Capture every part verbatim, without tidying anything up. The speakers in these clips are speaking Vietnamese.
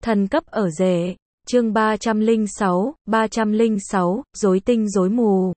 Thần cấp ở rể, chương ba trăm lẻ sáu, ba trăm lẻ sáu, rối tinh rối mù.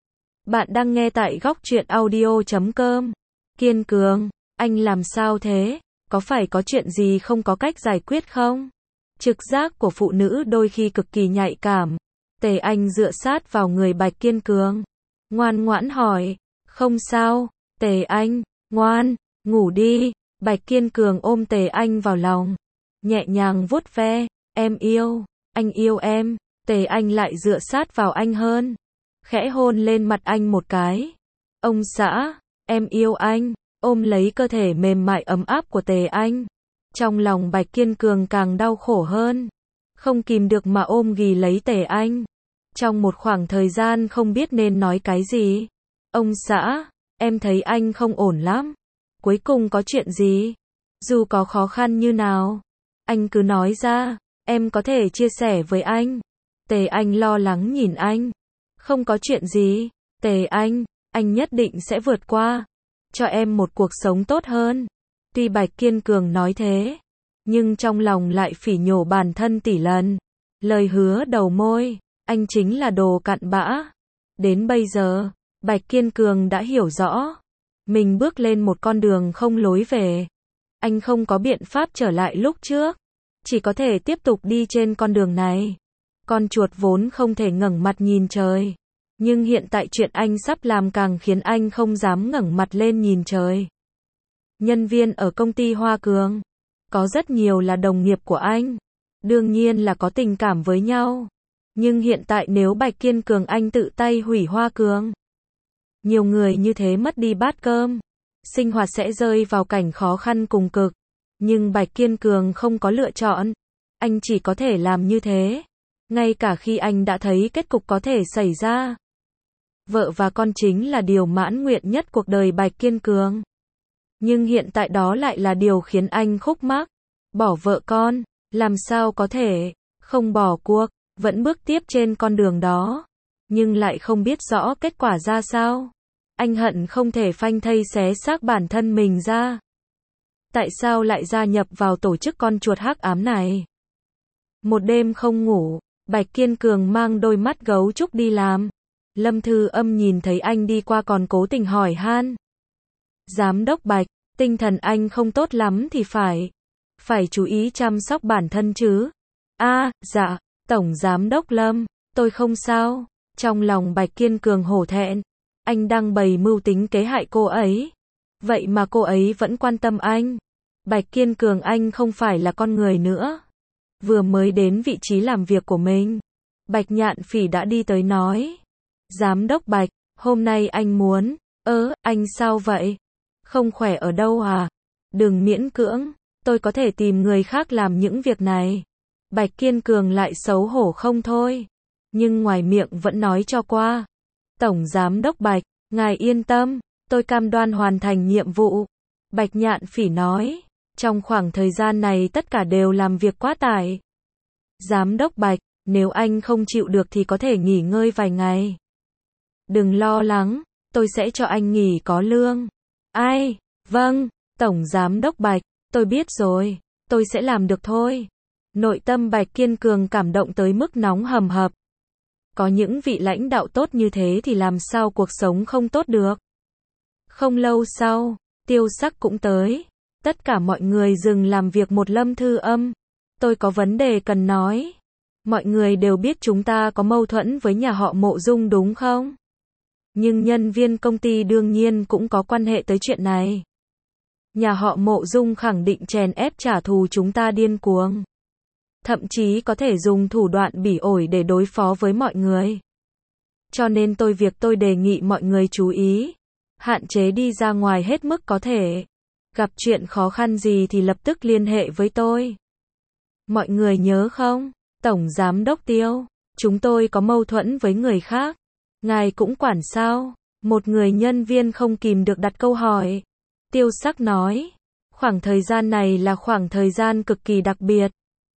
Bạn đang nghe tại góc truyện audio chấm com. Kiên cường, anh làm sao thế? Có phải có chuyện gì không có cách giải quyết không? Trực giác của phụ nữ đôi khi cực kỳ nhạy cảm. Tề Anh dựa sát vào người Bạch Kiên Cường. Ngoan ngoãn hỏi, không sao, Tề Anh, ngoan, ngủ đi. Bạch Kiên Cường ôm Tề Anh vào lòng. Nhẹ nhàng vuốt ve, em yêu, anh yêu em. Tề Anh lại dựa sát vào anh hơn. Khẽ hôn lên mặt anh một cái. Ông xã, em yêu anh. Ôm lấy cơ thể mềm mại ấm áp của Tề Anh. Trong lòng Bạch Kiên Cường càng đau khổ hơn. Không kìm được mà ôm ghì lấy Tề Anh. Trong một khoảng thời gian không biết nên nói cái gì. Ông xã, em thấy anh không ổn lắm. Cuối cùng có chuyện gì? Dù có khó khăn như nào, anh cứ nói ra, em có thể chia sẻ với anh. Tề Anh lo lắng nhìn anh. Không có chuyện gì, Tề Anh, anh nhất định sẽ vượt qua. Cho em một cuộc sống tốt hơn. Tuy Bạch Kiên Cường nói thế, nhưng trong lòng lại phỉ nhổ bản thân tỷ lần. Lời hứa đầu môi, anh chính là đồ cặn bã. Đến bây giờ, Bạch Kiên Cường đã hiểu rõ. Mình bước lên một con đường không lối về. Anh không có biện pháp trở lại lúc trước. Chỉ có thể tiếp tục đi trên con đường này. Con chuột vốn không thể ngẩng mặt nhìn trời. Nhưng hiện tại chuyện anh sắp làm càng khiến anh không dám ngẩng mặt lên nhìn trời. Nhân viên ở công ty Hoa Cường. Có rất nhiều là đồng nghiệp của anh. Đương nhiên là có tình cảm với nhau. Nhưng hiện tại nếu Bạch Kiên Cường anh tự tay hủy Hoa Cường. Nhiều người như thế mất đi bát cơm. Sinh hoạt sẽ rơi vào cảnh khó khăn cùng cực. Nhưng Bạch Kiên Cường không có lựa chọn. Anh chỉ có thể làm như thế. Ngay cả khi anh đã thấy kết cục có thể xảy ra. Vợ và con chính là điều mãn nguyện nhất cuộc đời Bạch Kiên Cường. Nhưng hiện tại đó lại là điều khiến anh khúc mắc. Bỏ vợ con, làm sao có thể, không bỏ cuộc, vẫn bước tiếp trên con đường đó. Nhưng lại không biết rõ kết quả ra sao. Anh hận không thể phanh thây xé xác bản thân mình ra. Tại sao lại gia nhập vào tổ chức con chuột hắc ám này? Một đêm không ngủ, Bạch Kiên Cường mang đôi mắt gấu trúc đi làm. Lâm Thư Âm nhìn thấy anh đi qua còn cố tình hỏi han. Giám đốc Bạch, tinh thần anh không tốt lắm thì phải. Phải chú ý chăm sóc bản thân chứ. A, à, dạ, Tổng Giám đốc Lâm, tôi không sao. Trong lòng Bạch Kiên Cường hổ thẹn. Anh đang bày mưu tính kế hại cô ấy. Vậy mà cô ấy vẫn quan tâm anh. Bạch Kiên Cường anh không phải là con người nữa. Vừa mới đến vị trí làm việc của mình. Bạch Nhạn Phỉ đã đi tới nói. Giám đốc Bạch, hôm nay anh muốn. Ơ, anh sao vậy? Không khỏe ở đâu à? Đừng miễn cưỡng, tôi có thể tìm người khác làm những việc này. Bạch Kiên Cường lại xấu hổ không thôi. Nhưng ngoài miệng vẫn nói cho qua. Tổng Giám đốc Bạch, ngài yên tâm, tôi cam đoan hoàn thành nhiệm vụ. Bạch Nhạn Phỉ nói, trong khoảng thời gian này tất cả đều làm việc quá tải. Giám đốc Bạch, nếu anh không chịu được thì có thể nghỉ ngơi vài ngày. Đừng lo lắng, tôi sẽ cho anh nghỉ có lương. Ai, vâng, Tổng Giám đốc Bạch, tôi biết rồi, tôi sẽ làm được thôi. Nội tâm Bạch Kiên Cường cảm động tới mức nóng hầm hập. Có những vị lãnh đạo tốt như thế thì làm sao cuộc sống không tốt được. Không lâu sau, Tiêu Sắc cũng tới. Tất cả mọi người dừng làm việc một Lâm Thư Âm. Tôi có vấn đề cần nói. Mọi người đều biết chúng ta có mâu thuẫn với nhà họ Mộ Dung đúng không? Nhưng nhân viên công ty đương nhiên cũng có quan hệ tới chuyện này. Nhà họ Mộ Dung khẳng định chèn ép trả thù chúng ta điên cuồng. Thậm chí có thể dùng thủ đoạn bỉ ổi để đối phó với mọi người. Cho nên tôi việc tôi đề nghị mọi người chú ý. Hạn chế đi ra ngoài hết mức có thể. Gặp chuyện khó khăn gì thì lập tức liên hệ với tôi. Mọi người nhớ không? Tổng Giám đốc Tiêu, chúng tôi có mâu thuẫn với người khác. Ngài cũng quản sao? Một người nhân viên không kìm được đặt câu hỏi. Tiêu Sắc nói, khoảng thời gian này là khoảng thời gian cực kỳ đặc biệt.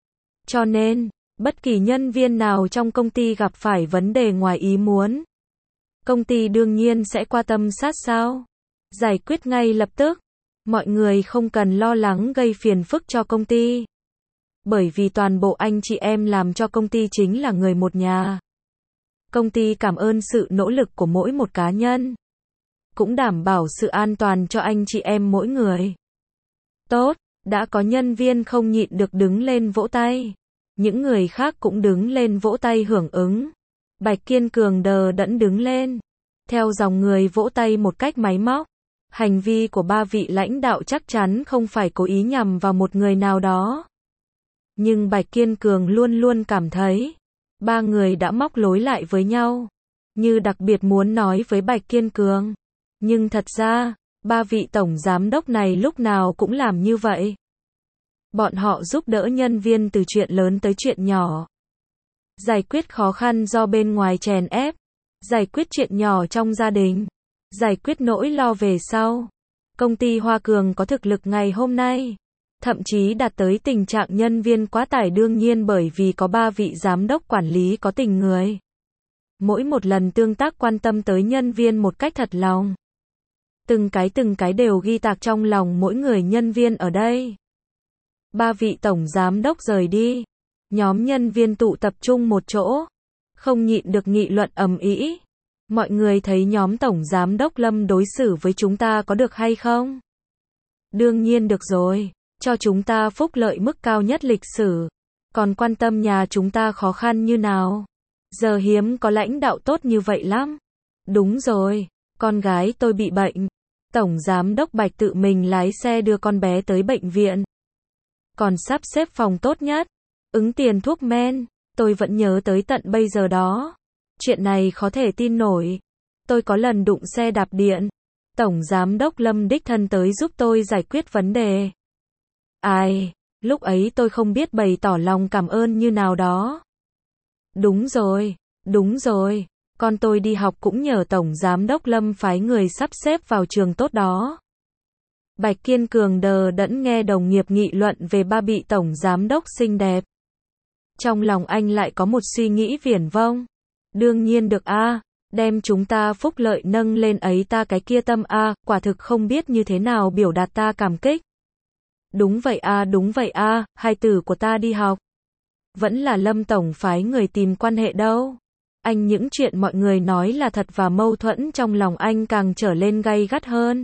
Cho nên, bất kỳ nhân viên nào trong công ty gặp phải vấn đề ngoài ý muốn. Công ty đương nhiên sẽ quan tâm sát sao. Giải quyết ngay lập tức. Mọi người không cần lo lắng gây phiền phức cho công ty. Bởi vì toàn bộ anh chị em làm cho công ty chính là người một nhà. Công ty cảm ơn sự nỗ lực của mỗi một cá nhân. Cũng đảm bảo sự an toàn cho anh chị em mỗi người. Tốt, đã có nhân viên không nhịn được đứng lên vỗ tay. Những người khác cũng đứng lên vỗ tay hưởng ứng. Bạch Kiên Cường đờ đẫn đứng lên. Theo dòng người vỗ tay một cách máy móc. Hành vi của ba vị lãnh đạo chắc chắn không phải cố ý nhằm vào một người nào đó. Nhưng Bạch Kiên Cường luôn luôn cảm thấy, ba người đã móc lối lại với nhau. Như đặc biệt muốn nói với Bạch Kiên Cường. Nhưng thật ra, ba vị tổng giám đốc này lúc nào cũng làm như vậy. Bọn họ giúp đỡ nhân viên từ chuyện lớn tới chuyện nhỏ. Giải quyết khó khăn do bên ngoài chèn ép. Giải quyết chuyện nhỏ trong gia đình. Giải quyết nỗi lo về sau. Công ty Hoa Cường có thực lực ngày hôm nay. Thậm chí đạt tới tình trạng nhân viên quá tải đương nhiên bởi vì có ba vị giám đốc quản lý có tình người. Mỗi một lần tương tác quan tâm tới nhân viên một cách thật lòng. Từng cái từng cái đều ghi tạc trong lòng mỗi người nhân viên ở đây. Ba vị tổng giám đốc rời đi. Nhóm nhân viên tụ tập trung một chỗ. Không nhịn được nghị luận ầm ĩ. Mọi người thấy nhóm tổng giám đốc Lâm đối xử với chúng ta có được hay không? Đương nhiên được rồi. Cho chúng ta phúc lợi mức cao nhất lịch sử. Còn quan tâm nhà chúng ta khó khăn như nào? Giờ hiếm có lãnh đạo tốt như vậy lắm. Đúng rồi, con gái tôi bị bệnh. Tổng giám đốc Bạch tự mình lái xe đưa con bé tới bệnh viện. Còn sắp xếp phòng tốt nhất. Ứng tiền thuốc men. Tôi vẫn nhớ tới tận bây giờ đó. Chuyện này khó thể tin nổi. Tôi có lần đụng xe đạp điện. Tổng giám đốc Lâm đích thân tới giúp tôi giải quyết vấn đề. Ai, lúc ấy tôi không biết bày tỏ lòng cảm ơn như nào đó. Đúng rồi, đúng rồi, con tôi đi học cũng nhờ Tổng Giám đốc Lâm phái người sắp xếp vào trường tốt đó. Bạch Kiên Cường đờ đẫn nghe đồng nghiệp nghị luận về ba vị Tổng Giám đốc xinh đẹp. Trong lòng anh lại có một suy nghĩ viển vông. Đương nhiên được a, à, đem chúng ta phúc lợi nâng lên ấy ta cái kia tâm a, à, quả thực không biết như thế nào biểu đạt ta cảm kích. Đúng vậy a, à, đúng vậy a, à, hai tử của ta đi học. Vẫn là Lâm tổng phái người tìm quan hệ đâu. Anh những chuyện mọi người nói là thật và mâu thuẫn trong lòng anh càng trở lên gay gắt hơn.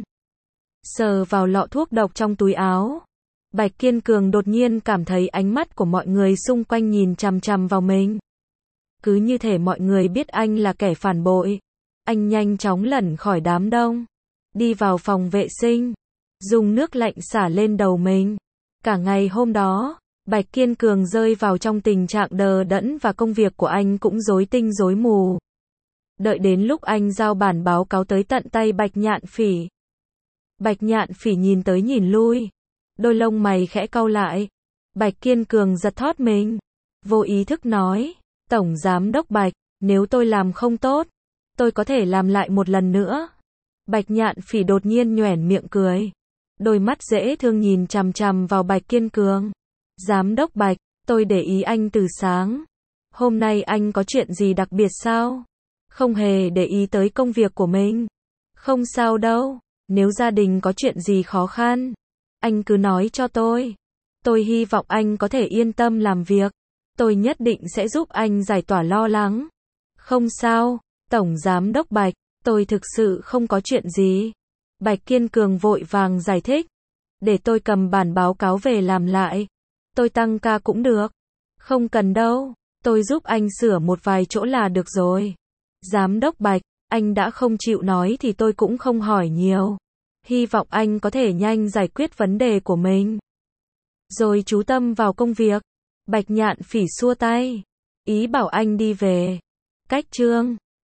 Sờ vào lọ thuốc độc trong túi áo. Bạch Kiên Cường đột nhiên cảm thấy ánh mắt của mọi người xung quanh nhìn chằm chằm vào mình. Cứ như thể mọi người biết anh là kẻ phản bội. Anh nhanh chóng lẩn khỏi đám đông. Đi vào phòng vệ sinh. Dùng nước lạnh xả lên đầu mình. Cả ngày hôm đó, Bạch Kiên Cường rơi vào trong tình trạng đờ đẫn và công việc của anh cũng rối tinh rối mù. Đợi đến lúc anh giao bản báo cáo tới tận tay Bạch Nhạn Phỉ. Bạch Nhạn Phỉ nhìn tới nhìn lui. Đôi lông mày khẽ cau lại. Bạch Kiên Cường giật thót mình. Vô ý thức nói. Tổng Giám đốc Bạch, nếu tôi làm không tốt, tôi có thể làm lại một lần nữa. Bạch Nhạn Phỉ đột nhiên nhoẻn miệng cười. Đôi mắt dễ thương nhìn chằm chằm vào Bạch Kiên Cường. Giám đốc Bạch, tôi để ý anh từ sáng. Hôm nay anh có chuyện gì đặc biệt sao? Không hề để ý tới công việc của mình. Không sao đâu, nếu gia đình có chuyện gì khó khăn, anh cứ nói cho tôi. Tôi hy vọng anh có thể yên tâm làm việc. Tôi nhất định sẽ giúp anh giải tỏa lo lắng. Không sao, Tổng Giám đốc Bạch, tôi thực sự không có chuyện gì. Bạch Kiên Cường vội vàng giải thích. Để tôi cầm bản báo cáo về làm lại. Tôi tăng ca cũng được. Không cần đâu, tôi giúp anh sửa một vài chỗ là được rồi. Giám đốc Bạch, anh đã không chịu nói thì tôi cũng không hỏi nhiều. Hy vọng anh có thể nhanh giải quyết vấn đề của mình. Rồi chú tâm vào công việc. Bạch Nhạn Phỉ xua tay. Ý bảo anh đi về. Cách chương